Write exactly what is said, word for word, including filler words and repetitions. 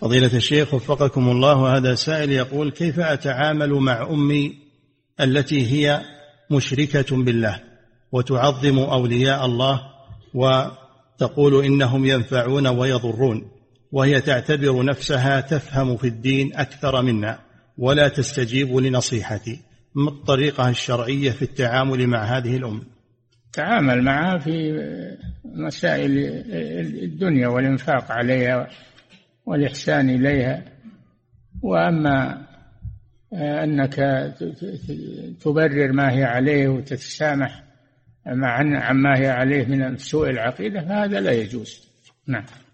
فضيلة الشيخ وفقكم الله، هذا سائل يقول: كيف أتعامل مع أمي التي هي مشركة بالله وتعظم أولياء الله وتقول إنهم ينفعون ويضرون، وهي تعتبر نفسها تفهم في الدين أكثر منا ولا تستجيب لنصيحتي، ما الطريقة الشرعية في التعامل مع هذه الأم؟ تعامل معها في مسائل الدنيا والإنفاق عليها والإحسان إليها، وأما أنك تبرر ما هي عليه وتتسامح عن ما هي عليه من سوء العقيدة فهذا لا يجوز. نعم.